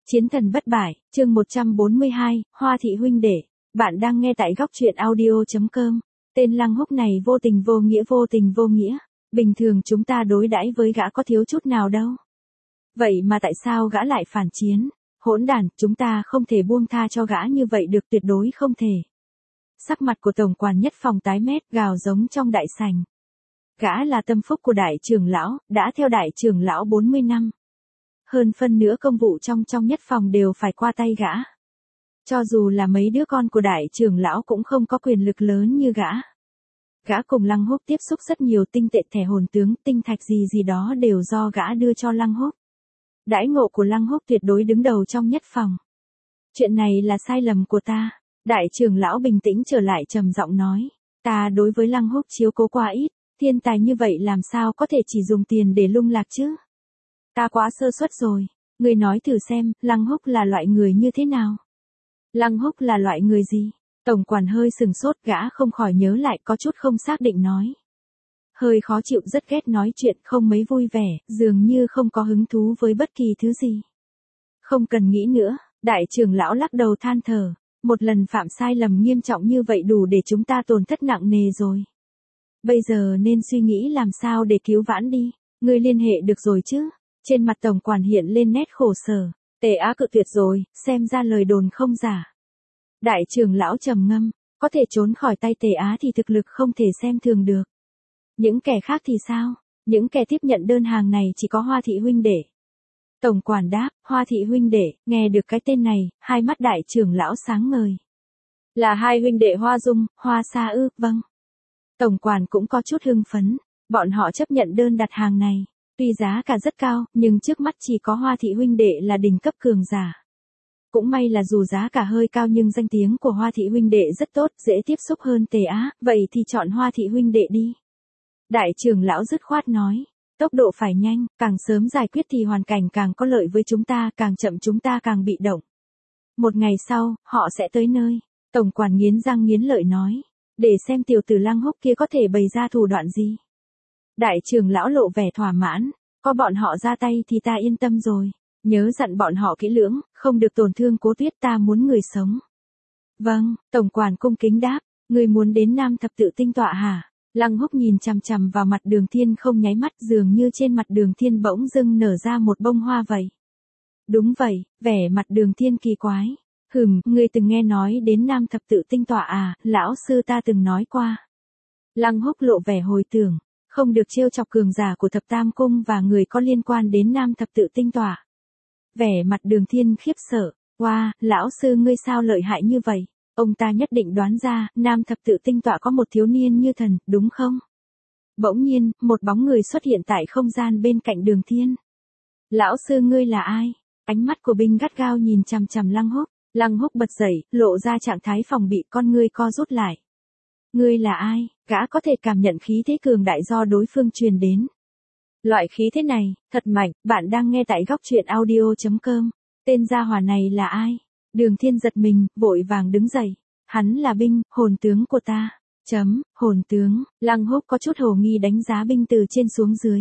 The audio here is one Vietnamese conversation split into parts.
Chiến thần bất bại, chương 142, Hoa thị huynh đệ. Bạn đang nghe tại góc truyện audio.com. Tên Lăng Húc này vô tình vô nghĩa. Bình thường chúng ta đối đãi với gã có thiếu chút nào đâu. Vậy mà tại sao gã lại phản chiến? Hỗn đản, chúng ta không thể buông tha cho gã như vậy được, tuyệt đối không thể. Sắc mặt của tổng quản nhất phòng tái mét, gào giống trong đại sảnh. Gã là tâm phúc của đại trưởng lão, đã theo đại trưởng lão 40 năm. Hơn phân nửa công vụ trong nhất phòng đều phải qua tay gã. Cho dù là mấy đứa con của đại trưởng lão cũng không có quyền lực lớn như gã. Gã cùng Lăng Húc tiếp xúc rất nhiều, tinh tệ, thẻ hồn tướng, tinh thạch gì đó đều do gã đưa cho Lăng Húc. Đãi ngộ của Lăng Húc tuyệt đối đứng đầu trong nhất phòng. Chuyện này là sai lầm của ta. Đại trưởng lão bình tĩnh trở lại, trầm giọng nói. Ta đối với Lăng Húc chiếu cố quá ít, thiên tài như vậy làm sao có thể chỉ dùng tiền để lung lạc chứ? Ta quá sơ suất rồi. Ngươi nói thử xem, Lăng Húc là loại người như thế nào? Lăng Húc là loại người gì? Tổng quản hơi sừng sốt, gã không khỏi nhớ lại, có chút không xác định nói. Hơi khó chịu, rất ghét nói chuyện, không mấy vui vẻ, dường như không có hứng thú với bất kỳ thứ gì. Không cần nghĩ nữa, đại trưởng lão lắc đầu than thở. Một lần phạm sai lầm nghiêm trọng như vậy đủ để chúng ta tổn thất nặng nề rồi. Bây giờ nên suy nghĩ làm sao để cứu vãn đi. Ngươi liên hệ được rồi chứ? Trên mặt tổng quản hiện lên nét khổ sở. Tề Á cự tuyệt rồi, xem ra lời đồn không giả. Đại trưởng lão trầm ngâm, có thể trốn khỏi tay Tề Á thì thực lực không thể xem thường được. Những kẻ khác thì sao? Những kẻ tiếp nhận đơn hàng này chỉ có Hoa thị huynh đệ. Tổng quản đáp, Hoa thị huynh đệ, nghe được cái tên này, hai mắt đại trưởng lão sáng ngời. Là hai huynh đệ Hoa Dung, Hoa Sa ư? Vâng. Tổng quản cũng có chút hưng phấn, bọn họ chấp nhận đơn đặt hàng này. Tuy giá cả rất cao, nhưng trước mắt chỉ có Hoa thị huynh đệ là đỉnh cấp cường giả. Cũng may là dù giá cả hơi cao nhưng danh tiếng của Hoa thị huynh đệ rất tốt, dễ tiếp xúc hơn Tề Á, vậy thì chọn Hoa thị huynh đệ đi. Đại trưởng lão dứt khoát nói, tốc độ phải nhanh, càng sớm giải quyết thì hoàn cảnh càng có lợi với chúng ta, càng chậm chúng ta càng bị động. Một ngày sau, họ sẽ tới nơi. Tổng quản nghiến răng nghiến lợi nói, để xem tiểu tử Lăng Húc kia có thể bày ra thủ đoạn gì. Đại trưởng lão lộ vẻ thỏa mãn, có bọn họ ra tay thì ta yên tâm rồi. Nhớ dặn bọn họ kỹ lưỡng, không được tổn thương Cố Tuyết, ta muốn người sống. Vâng, tổng quản cung kính đáp, người muốn đến Nam Thập Tự Tinh tọa hả? Lăng Húc nhìn chằm chằm vào mặt Đường Thiên không nháy mắt, dường như trên mặt Đường Thiên bỗng dưng nở ra một bông hoa vậy. Đúng vậy, vẻ mặt Đường Thiên kỳ quái. Ngươi từng nghe nói đến Nam Thập Tự Tinh tọa à? Lão sư ta từng nói qua. Lăng Húc lộ vẻ hồi tưởng. Không được trêu chọc cường giả của Thập Tam Cung và người có liên quan đến Nam Thập Tự Tinh tọa. Vẻ mặt Đường Thiên khiếp sợ, wow, lão sư ngươi sao lợi hại như vậy? Ông ta nhất định đoán ra, Nam Thập Tự Tinh tọa có một thiếu niên như thần, đúng không? Bỗng nhiên, một bóng người xuất hiện tại không gian bên cạnh Đường Thiên. Lão sư ngươi là ai? Ánh mắt của Binh gắt gao nhìn chằm chằm Lăng Húc. Lăng Húc bật dậy, lộ ra trạng thái phòng bị, con ngươi co rút lại. Ngươi là ai? Gã có thể cảm nhận khí thế cường đại do đối phương truyền đến. Loại khí thế này, thật mạnh. Bạn đang nghe tại góc truyện audio.com. Tên gia hỏa này là ai? Đường Thiên giật mình, vội vàng đứng dậy. Hắn là Binh, hồn tướng của ta. Hồn tướng. Lăng Húc có chút hồ nghi đánh giá Binh từ trên xuống dưới.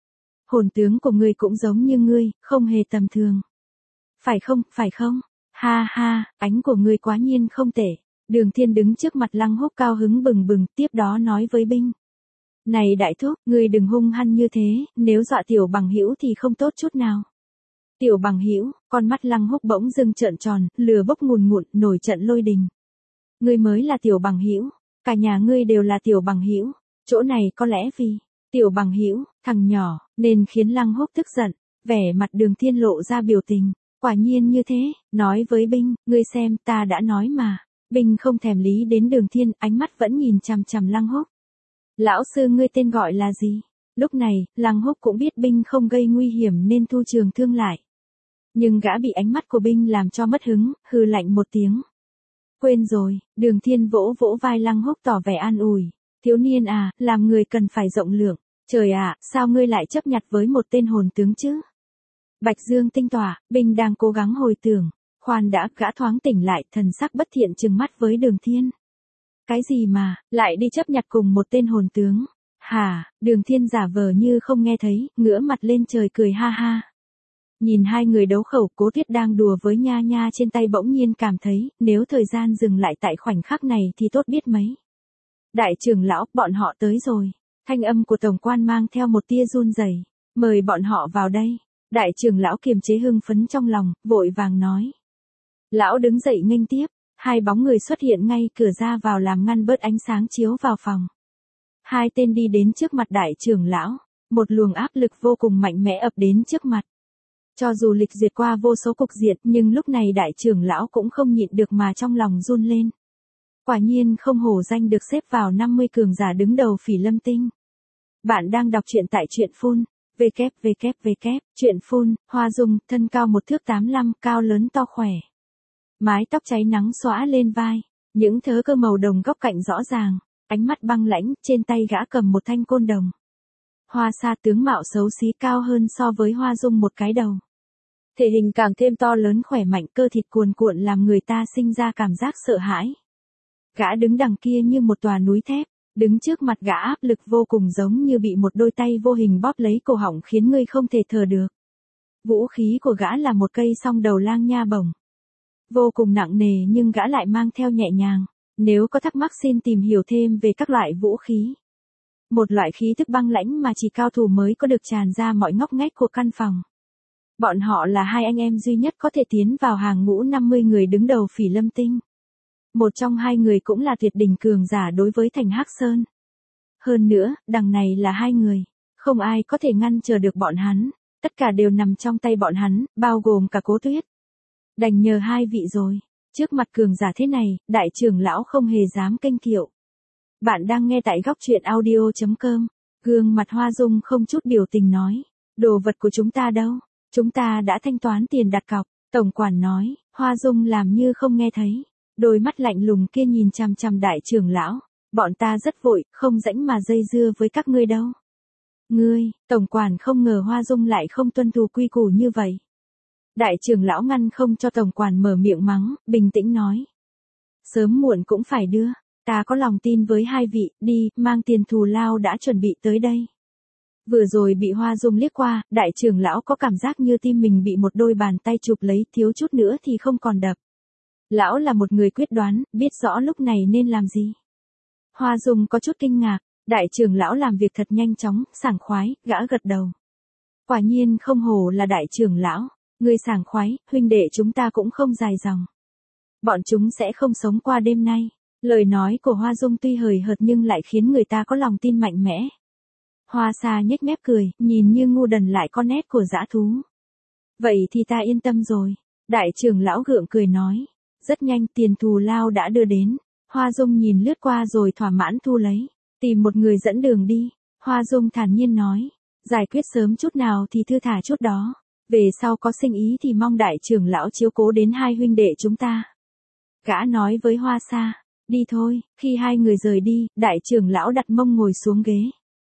Hồn tướng của ngươi cũng giống như ngươi, không hề tầm thường. Phải không? Ha ha, ánh của ngươi quá nhiên không tệ. Đường Thiên đứng trước mặt Lăng Húc cao hứng bừng bừng, tiếp đó nói với Binh. Này đại thúc, ngươi đừng hung hăng như thế, nếu dọa tiểu bằng hữu thì không tốt chút nào. Tiểu bằng hữu, con mắt Lăng Húc bỗng dưng trợn tròn, lửa bốc ngùn ngụt, nổi trận lôi đình. Ngươi mới là tiểu bằng hữu, cả nhà ngươi đều là tiểu bằng hữu, chỗ này có lẽ vì tiểu bằng hữu, thằng nhỏ, nên khiến Lăng Húc tức giận, vẻ mặt Đường Thiên lộ ra biểu tình, quả nhiên như thế, nói với Binh, ngươi xem, ta đã nói mà. Binh không thèm lý đến Đường Thiên, ánh mắt vẫn nhìn chằm chằm Lăng Húc. Lão sư ngươi tên gọi là gì? Lúc này, Lăng Húc cũng biết Binh không gây nguy hiểm nên thu trường thương lại. Nhưng gã bị ánh mắt của Binh làm cho mất hứng, hừ lạnh một tiếng. Quên rồi, Đường Thiên vỗ vỗ vai Lăng Húc tỏ vẻ an ủi. Thiếu niên à, làm người cần phải rộng lượng. Trời ạ, sao ngươi lại chấp nhặt với một tên hồn tướng chứ? Bạch Dương Tinh tọa, Binh đang cố gắng hồi tưởng. Khoan đã, gã thoáng tỉnh lại, thần sắc bất thiện trừng mắt với Đường Thiên. Cái gì mà, lại đi chấp nhặt cùng một tên hồn tướng? Hả? Đường Thiên giả vờ như không nghe thấy, ngửa mặt lên trời cười ha ha. Nhìn hai người đấu khẩu, Cố Tuyết đang đùa với Nha Nha trên tay bỗng nhiên cảm thấy, nếu thời gian dừng lại tại khoảnh khắc này thì tốt biết mấy. Đại trưởng lão, bọn họ tới rồi. Thanh âm của tổng quan mang theo một tia run rẩy. Mời bọn họ vào đây. Đại trưởng lão kiềm chế hưng phấn trong lòng, vội vàng nói. Lão đứng dậy nghênh tiếp, hai bóng người xuất hiện ngay cửa ra vào làm ngăn bớt ánh sáng chiếu vào phòng. Hai tên đi đến trước mặt đại trưởng lão, một luồng áp lực vô cùng mạnh mẽ ập đến trước mặt. Cho dù lịch duyệt qua vô số cục diện, nhưng lúc này đại trưởng lão cũng không nhịn được mà trong lòng run lên. Quả nhiên không hổ danh được xếp vào 50 cường giả đứng đầu Phỉ Lâm Tinh. Bạn đang đọc truyện tại truyện phun. www. Truyện phun, Hoa Dung, thân cao 1,85 thước, cao lớn to khỏe. Mái tóc cháy nắng xõa lên vai, những thớ cơ màu đồng góc cạnh rõ ràng, ánh mắt băng lãnh, trên tay gã cầm một thanh côn đồng. Hoa Sa tướng mạo xấu xí, cao hơn so với Hoa Dung một cái đầu. Thể hình càng thêm to lớn khỏe mạnh, cơ thịt cuồn cuộn làm người ta sinh ra cảm giác sợ hãi. Gã đứng đằng kia như một tòa núi thép, đứng trước mặt gã áp lực vô cùng giống như bị một đôi tay vô hình bóp lấy cổ họng khiến ngươi không thể thở được. Vũ khí của gã là một cây song đầu lang nha bổng. Vô cùng nặng nề nhưng gã lại mang theo nhẹ nhàng. Nếu có thắc mắc xin tìm hiểu thêm về các loại vũ khí. Một loại khí thức băng lãnh mà chỉ cao thủ mới có được tràn ra mọi ngóc ngách của căn phòng. Bọn họ là hai anh em duy nhất có thể tiến vào hàng ngũ 50 người đứng đầu Phỉ Lâm Tinh. Một trong hai người cũng là tuyệt đỉnh cường giả đối với thành Hắc Sơn. Hơn nữa, đằng này là hai người. Không ai có thể ngăn trở được bọn hắn. Tất cả đều nằm trong tay bọn hắn, bao gồm cả Cố Tuyết. Đành nhờ hai vị rồi. Trước mặt cường giả thế này, đại trưởng lão không hề dám kênh kiệu. Bạn đang nghe tại góc truyện audio.com. Gương mặt Hoa Dung không chút biểu tình nói. Đồ vật của chúng ta đâu? Chúng ta đã thanh toán tiền đặt cọc. Tổng quản nói. Hoa Dung làm như không nghe thấy. Đôi mắt lạnh lùng kia nhìn chằm chằm đại trưởng lão. Bọn ta rất vội, không rảnh mà dây dưa với các ngươi đâu. Ngươi, tổng quản không ngờ Hoa Dung lại không tuân thủ quy củ như vậy. Đại trưởng lão ngăn không cho tổng quản mở miệng mắng, bình tĩnh nói. Sớm muộn cũng phải đưa, ta có lòng tin với hai vị, đi, mang tiền thù lao đã chuẩn bị tới đây. Vừa rồi bị Hoa Dung liếc qua, đại trưởng lão có cảm giác như tim mình bị một đôi bàn tay chụp lấy, thiếu chút nữa thì không còn đập. Lão là một người quyết đoán, biết rõ lúc này nên làm gì. Hoa Dung có chút kinh ngạc, đại trưởng lão làm việc thật nhanh chóng, sảng khoái, gã gật đầu. Quả nhiên không hổ là đại trưởng lão. Người sảng khoái, huynh đệ chúng ta cũng không dài dòng. Bọn chúng sẽ không sống qua đêm nay. Lời nói của Hoa Dung tuy hời hợt nhưng lại khiến người ta có lòng tin mạnh mẽ. Hoa Sa nhếch mép cười, nhìn như ngu đần lại có nét của dã thú. Vậy thì ta yên tâm rồi. Đại trưởng lão gượng cười nói. Rất nhanh tiền thù lao đã đưa đến. Hoa Dung nhìn lướt qua rồi thỏa mãn thu lấy. Tìm một người dẫn đường đi. Hoa Dung thản nhiên nói. Giải quyết sớm chút nào thì thư thả chút đó. Về sau có sinh ý thì mong đại trưởng lão chiếu cố đến hai huynh đệ chúng ta. Gã nói với Hoa Sa, đi thôi, khi hai người rời đi, đại trưởng lão đặt mông ngồi xuống ghế.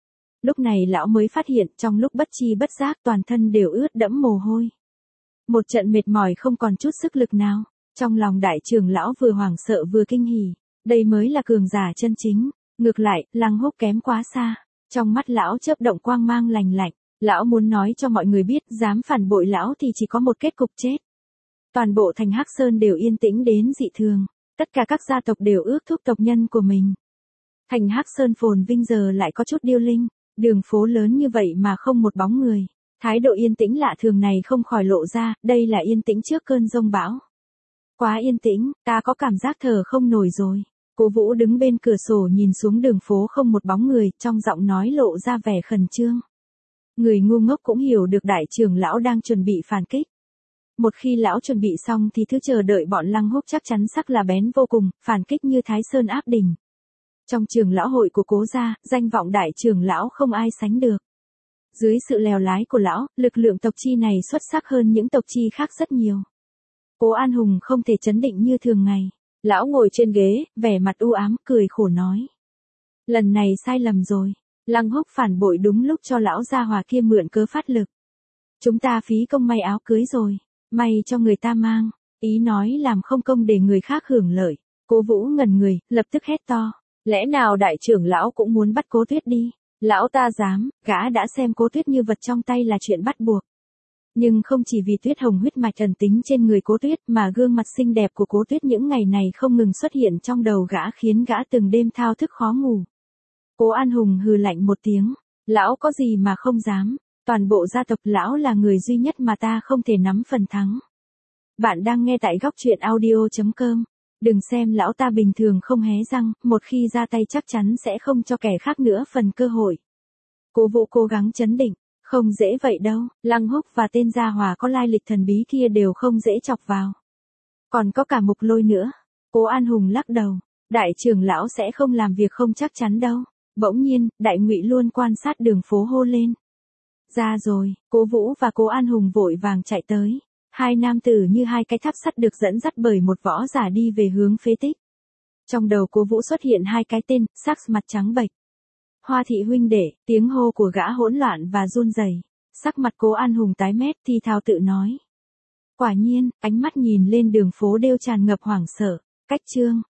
Lúc này lão mới phát hiện trong lúc bất chi bất giác toàn thân đều ướt đẫm mồ hôi. Một trận mệt mỏi không còn chút sức lực nào, trong lòng đại trưởng lão vừa hoảng sợ vừa kinh hỉ, đây mới là cường giả chân chính, ngược lại, Lăng Húc kém quá xa, trong mắt lão chớp động quang mang lành lạnh. Lão muốn nói cho mọi người biết, dám phản bội lão thì chỉ có một kết cục chết. Toàn bộ thành Hắc Sơn đều yên tĩnh đến dị thường, tất cả các gia tộc đều ước thúc tộc nhân của mình. Thành Hắc Sơn phồn vinh giờ lại có chút điêu linh, đường phố lớn như vậy mà không một bóng người. Thái độ yên tĩnh lạ thường này không khỏi lộ ra, đây là yên tĩnh trước cơn giông bão. Quá yên tĩnh, ta có cảm giác thở không nổi rồi. Cố Vũ đứng bên cửa sổ nhìn xuống đường phố không một bóng người, trong giọng nói lộ ra vẻ khẩn trương. Người ngu ngốc cũng hiểu được đại trưởng lão đang chuẩn bị phản kích. Một khi lão chuẩn bị xong thì thứ chờ đợi bọn Lăng Húc chắc chắn sắc là bén vô cùng, phản kích như Thái Sơn áp đỉnh. Trong trường lão hội của Cố gia, danh vọng đại trưởng lão không ai sánh được. Dưới sự lèo lái của lão, lực lượng tộc chi này xuất sắc hơn những tộc chi khác rất nhiều. Cố An Hùng không thể trấn định như thường ngày. Lão ngồi trên ghế, vẻ mặt u ám, cười khổ nói. Lần này sai lầm rồi. Lăng Húc phản bội đúng lúc cho lão gia hòa kia mượn cớ phát lực. Chúng ta phí công may áo cưới rồi, may cho người ta mang, ý nói làm không công để người khác hưởng lợi. Cố Vũ ngẩn người, lập tức hét to, lẽ nào đại trưởng lão cũng muốn bắt Cố Tuyết đi? Lão ta dám, gã đã xem Cố Tuyết như vật trong tay là chuyện bắt buộc. Nhưng không chỉ vì Tuyết Hồng huyết mạch ẩn tính trên người Cố Tuyết mà gương mặt xinh đẹp của Cố Tuyết những ngày này không ngừng xuất hiện trong đầu gã khiến gã từng đêm thao thức khó ngủ. Cố An Hùng hừ lạnh một tiếng, lão có gì mà không dám, toàn bộ gia tộc lão là người duy nhất mà ta không thể nắm phần thắng. Bạn đang nghe tại góc truyện audio.com. Đừng xem lão ta bình thường không hé răng, một khi ra tay chắc chắn sẽ không cho kẻ khác nữa phần cơ hội. Cố Vũ cố gắng trấn định, không dễ vậy đâu, Lăng Húc và tên gia hỏa có lai lịch thần bí kia đều không dễ chọc vào. Còn có cả Mục Lôi nữa. Cố An Hùng lắc đầu, đại trưởng lão sẽ không làm việc không chắc chắn đâu. Bỗng nhiên, Đại Ngụy luôn quan sát đường phố hô lên. Ra rồi, Cố Vũ và Cố An Hùng vội vàng chạy tới. Hai nam tử như hai cái tháp sắt được dẫn dắt bởi một võ giả đi về hướng phế tích. Trong đầu Cố Vũ xuất hiện hai cái tên, sắc mặt trắng bệch. Hoa thị huynh đệ, tiếng hô của gã hỗn loạn và run rẩy. Sắc mặt Cố An Hùng tái mét thì thào tự nói. Quả nhiên, ánh mắt nhìn lên đường phố đều tràn ngập hoảng sợ. Cách chương,